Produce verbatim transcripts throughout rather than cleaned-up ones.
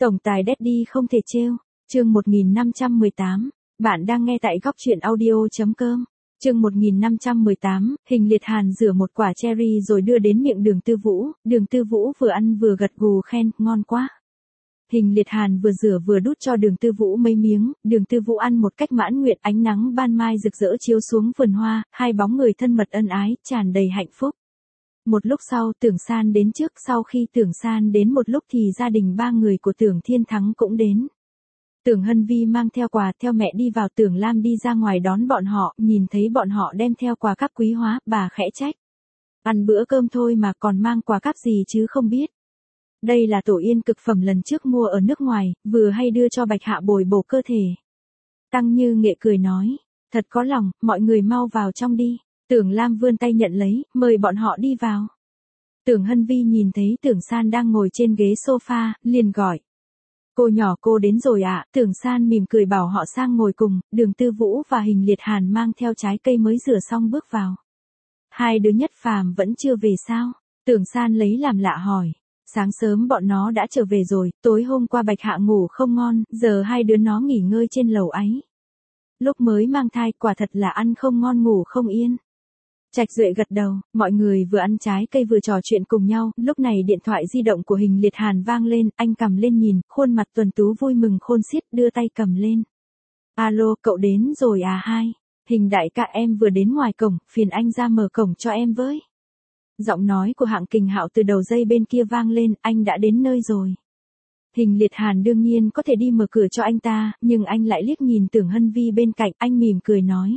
Tổng tài Daddy không thể trêu. Chương một nghìn năm trăm mười tám. Bạn đang nghe tại góc truyện audio chấm com. Chương một nghìn năm trăm mười tám, Hình Liệt Hàn rửa một quả cherry rồi đưa đến miệng Đường Tư Vũ, Đường Tư Vũ vừa ăn vừa gật gù khen, ngon quá. Hình Liệt Hàn vừa rửa vừa đút cho Đường Tư Vũ mấy miếng, Đường Tư Vũ ăn một cách mãn nguyện, ánh nắng ban mai rực rỡ chiếu xuống vườn hoa, hai bóng người thân mật ân ái, tràn đầy hạnh phúc. Một lúc sau Tưởng San đến trước, sau khi Tưởng San đến một lúc thì gia đình ba người của Tưởng Thiên Thắng cũng đến. Tưởng Hân Vi mang theo quà theo mẹ đi vào, Tưởng Lam đi ra ngoài đón bọn họ, nhìn thấy bọn họ đem theo quà cáp quý hóa, bà khẽ trách. Ăn bữa cơm thôi mà còn mang quà cáp gì chứ không biết. Đây là tổ yên cực phẩm lần trước mua ở nước ngoài, vừa hay đưa cho Bạch Hạ bồi bổ cơ thể. Tăng Như Nghệ cười nói, thật có lòng, mọi người mau vào trong đi. Tưởng Lam vươn tay nhận lấy, mời bọn họ đi vào. Tưởng Hân Vi nhìn thấy Tưởng San đang ngồi trên ghế sofa, liền gọi. Cô nhỏ cô đến rồi ạ, à? Tưởng San mỉm cười bảo họ sang ngồi cùng, Đường Tư Vũ và Hình Liệt Hàn mang theo trái cây mới rửa xong bước vào. Hai đứa Nhất Phàm vẫn chưa về sao? Tưởng San lấy làm lạ hỏi. Sáng sớm bọn nó đã trở về rồi, tối hôm qua Bạch Hạ ngủ không ngon, giờ hai đứa nó nghỉ ngơi trên lầu ấy. Lúc mới mang thai quả thật là ăn không ngon ngủ không yên. Trạch Duệ gật đầu, mọi người vừa ăn trái cây vừa trò chuyện cùng nhau, lúc này điện thoại di động của Hình Liệt Hàn vang lên, anh cầm lên nhìn, khuôn mặt tuấn tú vui mừng khôn xiết, đưa tay cầm lên. Alo, cậu đến rồi à hai? Hình đại ca em vừa đến ngoài cổng, phiền anh ra mở cổng cho em với. Giọng nói của Hạng Kình Hạo từ đầu dây bên kia vang lên, anh đã đến nơi rồi. Hình Liệt Hàn đương nhiên có thể đi mở cửa cho anh ta, nhưng anh lại liếc nhìn Tưởng Hân Vi bên cạnh, anh mỉm cười nói.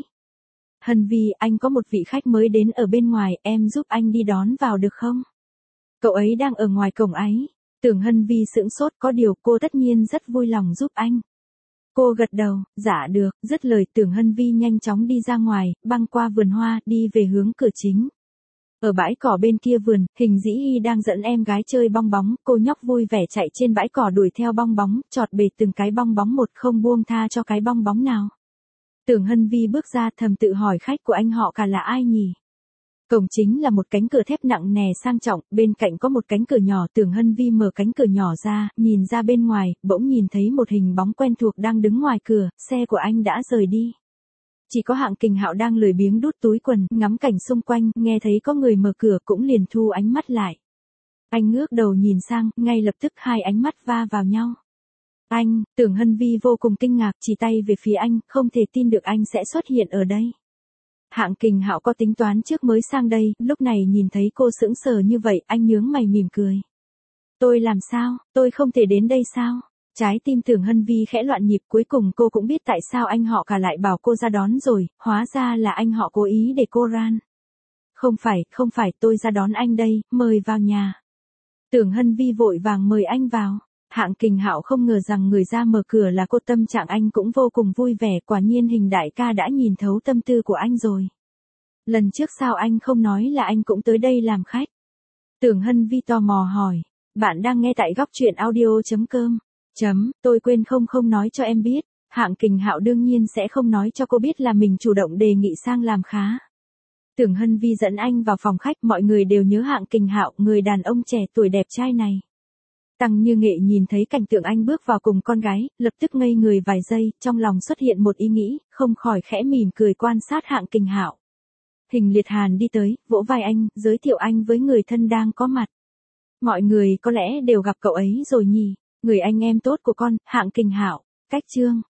Hân Vi, anh có một vị khách mới đến ở bên ngoài, em giúp anh đi đón vào được không? Cậu ấy đang ở ngoài cổng ấy. Tưởng Hân Vi sững sốt, có điều cô tất nhiên rất vui lòng giúp anh. Cô gật đầu, dạ được, dứt lời Tưởng Hân Vi nhanh chóng đi ra ngoài, băng qua vườn hoa, đi về hướng cửa chính. Ở bãi cỏ bên kia vườn, Hình Dĩ Hi đang dẫn em gái chơi bong bóng, cô nhóc vui vẻ chạy trên bãi cỏ đuổi theo bong bóng, chọt bệt từng cái bong bóng một, không buông tha cho cái bong bóng nào. Tưởng Hân Vi bước ra thầm tự hỏi khách của anh họ cả là ai nhỉ? Cổng chính là một cánh cửa thép nặng nề sang trọng, bên cạnh có một cánh cửa nhỏ, Tưởng Hân Vi mở cánh cửa nhỏ ra, nhìn ra bên ngoài, bỗng nhìn thấy một hình bóng quen thuộc đang đứng ngoài cửa, xe của anh đã rời đi. Chỉ có Hạng Kình Hạo đang lười biếng đút túi quần, ngắm cảnh xung quanh, nghe thấy có người mở cửa cũng liền thu ánh mắt lại. Anh ngước đầu nhìn sang, ngay lập tức hai ánh mắt va vào nhau. Anh, Tưởng Hân Vi vô cùng kinh ngạc, chỉ tay về phía anh, không thể tin được anh sẽ xuất hiện ở đây. Hạng Kình Hạo có tính toán trước mới sang đây, lúc này nhìn thấy cô sững sờ như vậy, anh nhướng mày mỉm cười. Tôi làm sao, tôi không thể đến đây sao? Trái tim Tưởng Hân Vi khẽ loạn nhịp, cuối cùng cô cũng biết tại sao anh họ cả lại bảo cô ra đón rồi, hóa ra là anh họ cố ý để cô ran. Không phải, không phải, tôi ra đón anh đây, mời vào nhà. Tưởng Hân Vi vội vàng mời anh vào. Hạng Kình Hạo không ngờ rằng người ra mở cửa là cô, tâm trạng anh cũng vô cùng vui vẻ, quả nhiên Hình đại ca đã nhìn thấu tâm tư của anh rồi. Lần trước sao anh không nói là anh cũng tới đây làm khách? Tưởng Hân Vi tò mò hỏi, bạn đang nghe tại góc truyện audio chấm com. Chấm, tôi quên không không nói cho em biết. Hạng Kình Hạo đương nhiên sẽ không nói cho cô biết là mình chủ động đề nghị sang làm khá. Tưởng Hân Vi dẫn anh vào phòng khách, mọi người đều nhớ Hạng Kình Hạo, người đàn ông trẻ tuổi đẹp trai này. Tăng Như Nghệ nhìn thấy cảnh tượng anh bước vào cùng con gái, lập tức ngây người vài giây, trong lòng xuất hiện một ý nghĩ, không khỏi khẽ mỉm cười quan sát Hạng Kình Hạo. Hình Liệt Hàn đi tới, vỗ vai anh, giới thiệu anh với người thân đang có mặt. Mọi người có lẽ đều gặp cậu ấy rồi nhỉ, người anh em tốt của con, Hạng Kình Hạo. Cách chương